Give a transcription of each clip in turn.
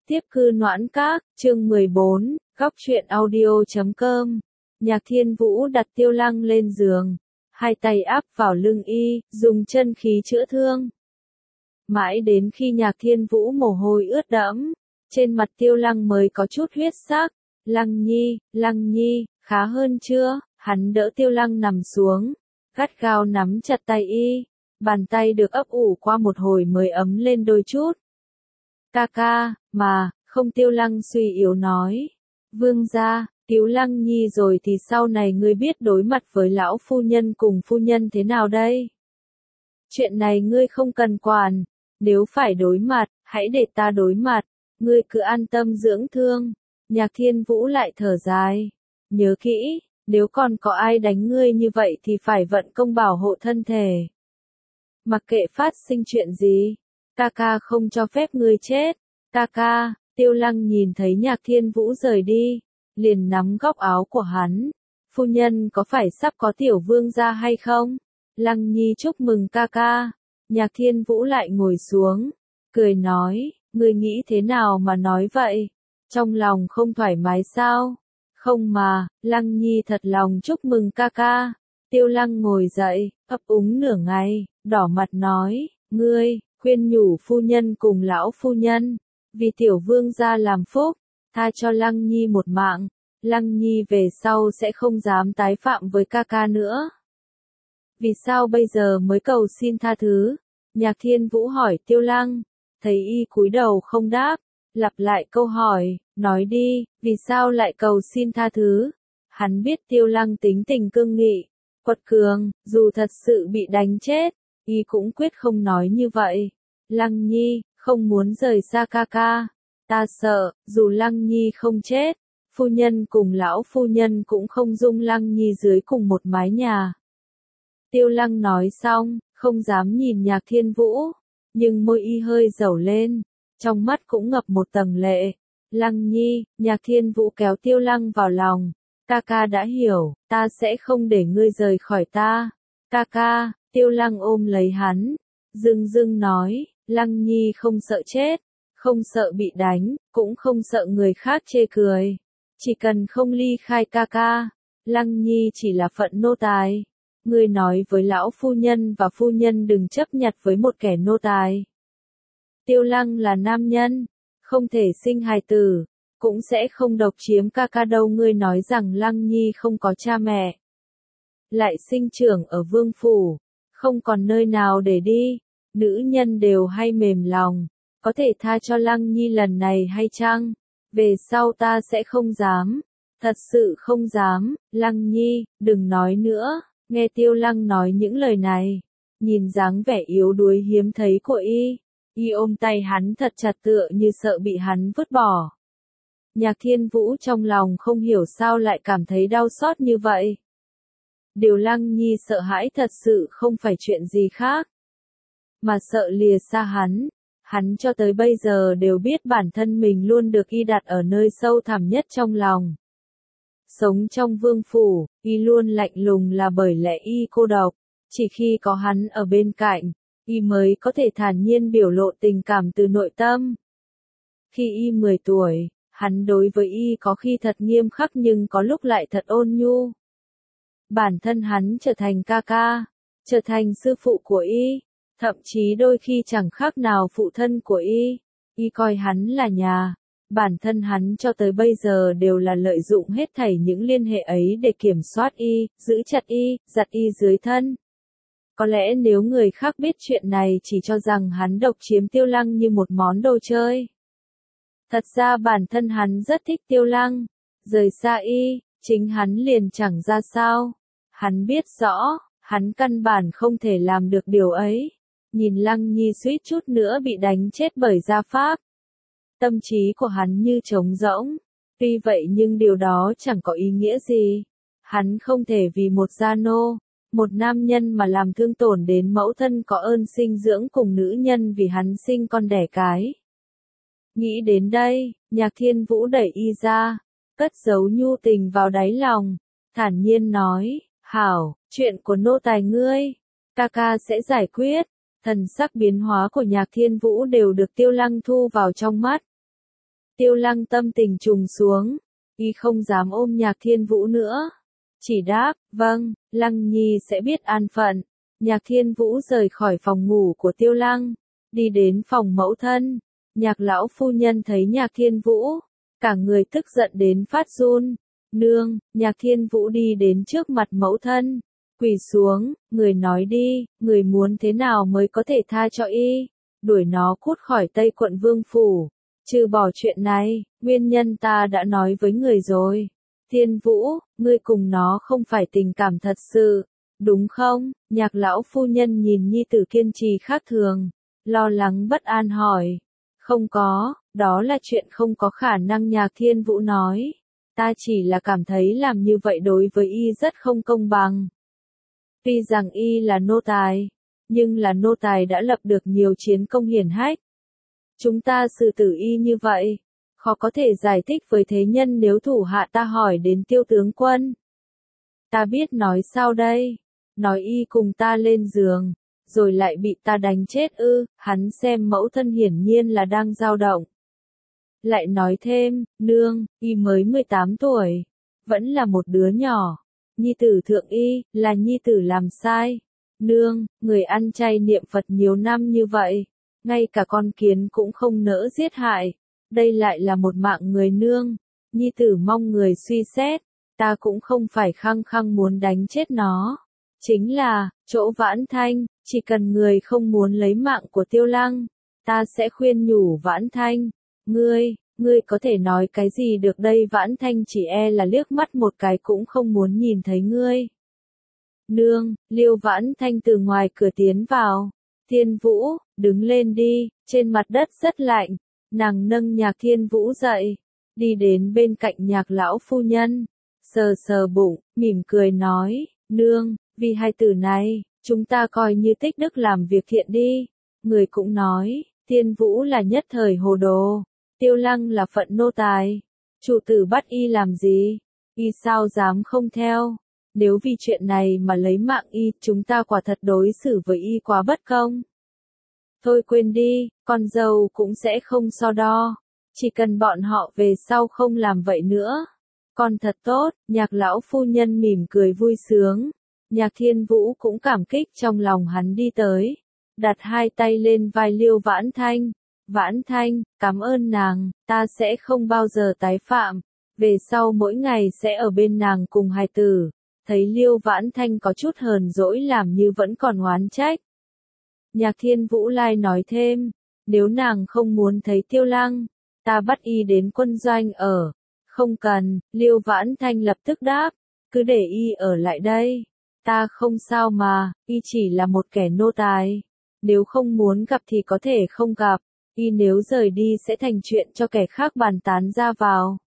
Tiếp cư Noãn Các, chương 14, góc truyện audio.com. Nhạc Thiên Vũ đặt Tiêu Lăng lên giường, hai tay áp vào lưng y, dùng chân khí chữa thương. Mãi đến khi Nhạc Thiên Vũ mồ hôi ướt đẫm, trên mặt Tiêu Lăng mới có chút huyết sắc. Lăng Nhi, khá hơn chưa? Hắn đỡ Tiêu Lăng nằm xuống, gắt gao nắm chặt tay y, bàn tay được ấp ủ qua một hồi mới ấm lên đôi chút. Ca, mà, không. Tiêu Lăng suy yếu nói. Vương gia, cứu Lăng Nhi rồi thì sau này ngươi biết đối mặt với lão phu nhân cùng phu nhân thế nào đây? Chuyện này ngươi không cần quản, nếu phải đối mặt, hãy để ta đối mặt, ngươi cứ an tâm dưỡng thương. Nhạc Thiên Vũ lại thở dài. Nhớ kỹ, nếu còn có ai đánh ngươi như vậy thì phải vận công bảo hộ thân thể. Mặc kệ phát sinh chuyện gì, ca không cho phép ngươi chết. Ca, Tiêu Lăng nhìn thấy Nhạc Thiên Vũ rời đi, liền nắm góc áo của hắn. Phu nhân có phải sắp có tiểu vương gia hay không? Lăng Nhi chúc mừng ca. Nhạc Thiên Vũ lại ngồi xuống, cười nói, ngươi nghĩ thế nào mà nói vậy? Trong lòng không thoải mái sao? Không mà, Lăng Nhi thật lòng chúc mừng ca. Tiêu Lăng ngồi dậy, ấp úng nửa ngày, đỏ mặt nói, ngươi, khuyên nhủ phu nhân cùng lão phu nhân, vì tiểu vương gia làm phúc, tha cho Lăng Nhi một mạng, Lăng Nhi về sau sẽ không dám tái phạm với ca nữa. Vì sao bây giờ mới cầu xin tha thứ? Nhạc Thiên Vũ hỏi Tiêu Lăng, thấy y cúi đầu không đáp, lặp lại câu hỏi, nói đi, vì sao lại cầu xin tha thứ? Hắn biết Tiêu Lăng tính tình cương nghị, quật cường, dù thật sự bị đánh chết, y cũng quyết không nói như vậy. Lăng Nhi, không muốn rời xa ca, ta sợ, dù Lăng Nhi không chết, phu nhân cùng lão phu nhân cũng không dung Lăng Nhi dưới cùng một mái nhà. Tiêu Lăng nói xong, không dám nhìn Nhạc Thiên Vũ, nhưng môi y hơi dẩu lên, trong mắt cũng ngập một tầng lệ. Lăng Nhi, Nhạc Thiên Vũ kéo Tiêu Lăng vào lòng, ca đã hiểu, ta sẽ không để ngươi rời khỏi ta. Ca, Tiêu Lăng ôm lấy hắn, dưng nói, Lăng Nhi không sợ chết, không sợ bị đánh, cũng không sợ người khác chê cười. Chỉ cần không ly khai ca, Lăng Nhi chỉ là phận nô tài. Ngươi nói với lão phu nhân và phu nhân đừng chấp nhặt với một kẻ nô tài. Tiêu Lăng là nam nhân, không thể sinh hài tử, cũng sẽ không độc chiếm ca đâu. Ngươi nói rằng Lăng Nhi không có cha mẹ, lại sinh trưởng ở vương phủ, không còn nơi nào để đi, nữ nhân đều hay mềm lòng, có thể tha cho Lăng Nhi lần này hay chăng? Về sau ta sẽ không dám, thật sự không dám. Lăng Nhi, đừng nói nữa. Nghe Tiêu Lăng nói những lời này, nhìn dáng vẻ yếu đuối hiếm thấy của y ôm tay hắn thật chặt tựa như sợ bị hắn vứt bỏ. Nhạc Thiên Vũ trong lòng không hiểu sao lại cảm thấy đau xót như vậy. Điều Lăng Nhi sợ hãi thật sự không phải chuyện gì khác, mà sợ lìa xa hắn cho tới bây giờ đều biết bản thân mình luôn được y đặt ở nơi sâu thẳm nhất trong lòng. Sống trong vương phủ, y luôn lạnh lùng là bởi lẽ y cô độc, chỉ khi có hắn ở bên cạnh, y mới có thể thản nhiên biểu lộ tình cảm từ nội tâm. Khi y 10 tuổi, hắn đối với y có khi thật nghiêm khắc nhưng có lúc lại thật ôn nhu. Bản thân hắn trở thành ca, trở thành sư phụ của y, thậm chí đôi khi chẳng khác nào phụ thân của y coi hắn là nhà. Bản thân hắn cho tới bây giờ đều là lợi dụng hết thảy những liên hệ ấy để kiểm soát y, giữ chặt y, giặt y dưới thân. Có lẽ nếu người khác biết chuyện này chỉ cho rằng hắn độc chiếm Tiêu Lăng như một món đồ chơi. Thật ra bản thân hắn rất thích Tiêu Lăng, rời xa y, chính hắn liền chẳng ra sao. Hắn biết rõ, hắn căn bản không thể làm được điều ấy. Nhìn Lăng Nhi suýt chút nữa bị đánh chết bởi gia pháp, tâm trí của hắn như trống rỗng. Tuy vậy nhưng điều đó chẳng có ý nghĩa gì. Hắn không thể vì một gia nô, một nam nhân mà làm thương tổn đến mẫu thân có ơn sinh dưỡng cùng nữ nhân vì hắn sinh con đẻ cái. Nghĩ đến đây, Nhạc Thiên Vũ đẩy y ra, cất giấu nhu tình vào đáy lòng, thản nhiên nói, hảo, chuyện của nô tài ngươi, ca sẽ giải quyết. Thần sắc biến hóa của Nhạc Thiên Vũ đều được Tiêu Lăng thu vào trong mắt. Tiêu Lăng tâm tình trùng xuống, y không dám ôm Nhạc Thiên Vũ nữa. Chỉ đáp, vâng, Lăng Nhi sẽ biết an phận. Nhạc Thiên Vũ rời khỏi phòng ngủ của Tiêu Lăng, đi đến phòng mẫu thân. Nhạc lão phu nhân thấy Nhạc Thiên Vũ, cả người tức giận đến phát run. Nương, Nhạc Thiên Vũ đi đến trước mặt mẫu thân, quỳ xuống, người nói đi, người muốn thế nào mới có thể tha cho y, đuổi nó cút khỏi Tây Quận Vương Phủ. Trừ bỏ chuyện này, nguyên nhân ta đã nói với người rồi. Thiên Vũ, ngươi cùng nó không phải tình cảm thật sự, đúng không? Nhạc lão phu nhân nhìn nhi tử kiên trì khác thường, lo lắng bất an hỏi. Không có, đó là chuyện không có khả năng. Nhạc Thiên Vũ nói. Ta chỉ là cảm thấy làm như vậy đối với y rất không công bằng. Tuy rằng y là nô tài, nhưng là nô tài đã lập được nhiều chiến công hiển hách. Chúng ta xử tử y như vậy, khó có thể giải thích với thế nhân. Nếu thủ hạ ta hỏi đến Tiêu tướng quân, ta biết nói sao đây? Nói y cùng ta lên giường, rồi lại bị ta đánh chết ư? Hắn xem mẫu thân hiển nhiên là đang dao động. Lại nói thêm, nương, y mới 18 tuổi, vẫn là một đứa nhỏ. Nhi tử thượng y, là nhi tử làm sai. Nương, người ăn chay niệm Phật nhiều năm như vậy, ngay cả con kiến cũng không nỡ giết hại. Đây lại là một mạng người nương. Nhi tử mong người suy xét, ta cũng không phải khăng khăng muốn đánh chết nó. Chính là, chỗ Vãn Thanh, chỉ cần người không muốn lấy mạng của Tiêu Lăng, ta sẽ khuyên nhủ Vãn Thanh. Ngươi có thể nói cái gì được đây? Vãn Thanh chỉ e là liếc mắt một cái cũng không muốn nhìn thấy ngươi. Nương, Liêu Vãn Thanh từ ngoài cửa tiến vào. Thiên Vũ, đứng lên đi, trên mặt đất rất lạnh. Nàng nâng Nhạc Thiên Vũ dậy, đi đến bên cạnh Nhạc lão phu nhân, sờ sờ bụng, mỉm cười nói, nương, vì hai tử này, chúng ta coi như tích đức làm việc thiện đi. Người cũng nói, Thiên Vũ là nhất thời hồ đồ, Tiêu Lăng là phận nô tài, chủ tử bắt y làm gì, y sao dám không theo. Nếu vì chuyện này mà lấy mạng y, chúng ta quả thật đối xử với y quá bất công. Thôi quên đi, con dâu cũng sẽ không so đo. Chỉ cần bọn họ về sau không làm vậy nữa. Con thật tốt. Nhạc lão phu nhân mỉm cười vui sướng. Nhạc Thiên Vũ cũng cảm kích, trong lòng hắn đi tới, đặt hai tay lên vai Liêu Vãn Thanh. Vãn Thanh, cảm ơn nàng, ta sẽ không bao giờ tái phạm. Về sau mỗi ngày sẽ ở bên nàng cùng hài tử. Thấy Liêu Vãn Thanh có chút hờn dỗi làm như vẫn còn oán trách. Nhạc Thiên Vũ lại nói thêm, nếu nàng không muốn thấy Tiêu Lăng, ta bắt y đến quân doanh ở. Không cần, Liêu Vãn Thanh lập tức đáp, cứ để y ở lại đây. Ta không sao mà, y chỉ là một kẻ nô tài. Nếu không muốn gặp thì có thể không gặp, y nếu rời đi sẽ thành chuyện cho kẻ khác bàn tán ra vào.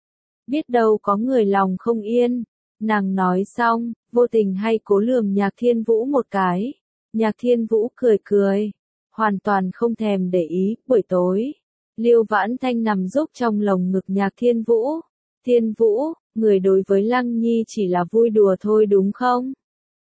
Biết đâu có người lòng không yên. Nàng nói xong, vô tình hay cố lườm Nhạc Thiên Vũ một cái. Nhạc Thiên Vũ cười cười, hoàn toàn không thèm để ý. Buổi tối, Liêu Vãn Thanh nằm rúc trong lồng ngực Nhạc Thiên Vũ. Thiên Vũ, người đối với Lăng Nhi chỉ là vui đùa thôi đúng không?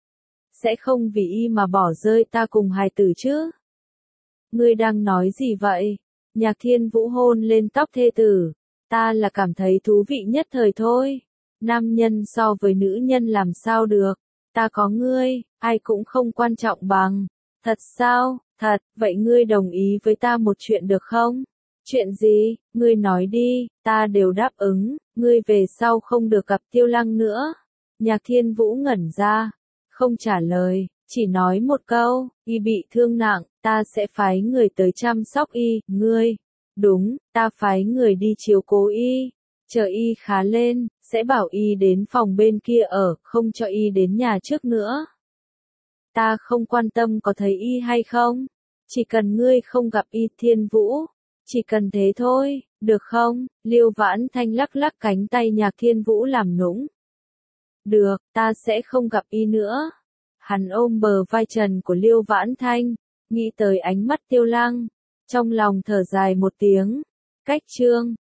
Sẽ không vì y mà bỏ rơi ta cùng hài tử chứ? Ngươi đang nói gì vậy? Nhạc Thiên Vũ hôn lên tóc thê tử. Ta là cảm thấy thú vị nhất thời thôi. Nam nhân so với nữ nhân làm sao được? Ta có ngươi, ai cũng không quan trọng bằng. Thật sao? Thật, vậy ngươi đồng ý với ta một chuyện được không? Chuyện gì? Ngươi nói đi, ta đều đáp ứng. Ngươi về sau không được gặp Tiêu Lăng nữa. Nhạc Thiên Vũ ngẩn ra, không trả lời, chỉ nói một câu, y bị thương nặng, ta sẽ phái người tới chăm sóc y. Ngươi? Đúng, ta phái người đi chiếu cố y. Chờ y khá lên, sẽ bảo y đến phòng bên kia ở, không cho y đến nhà trước nữa. Ta không quan tâm có thấy y hay không, chỉ cần ngươi không gặp y. Thiên Vũ, chỉ cần thế thôi, được không? Liêu Vãn Thanh lắc lắc cánh tay Nhạc Thiên Vũ làm nũng. Được, ta sẽ không gặp y nữa. Hắn ôm bờ vai trần của Liêu Vãn Thanh, nghĩ tới ánh mắt Tiêu Lăng, trong lòng thở dài một tiếng. Cách chương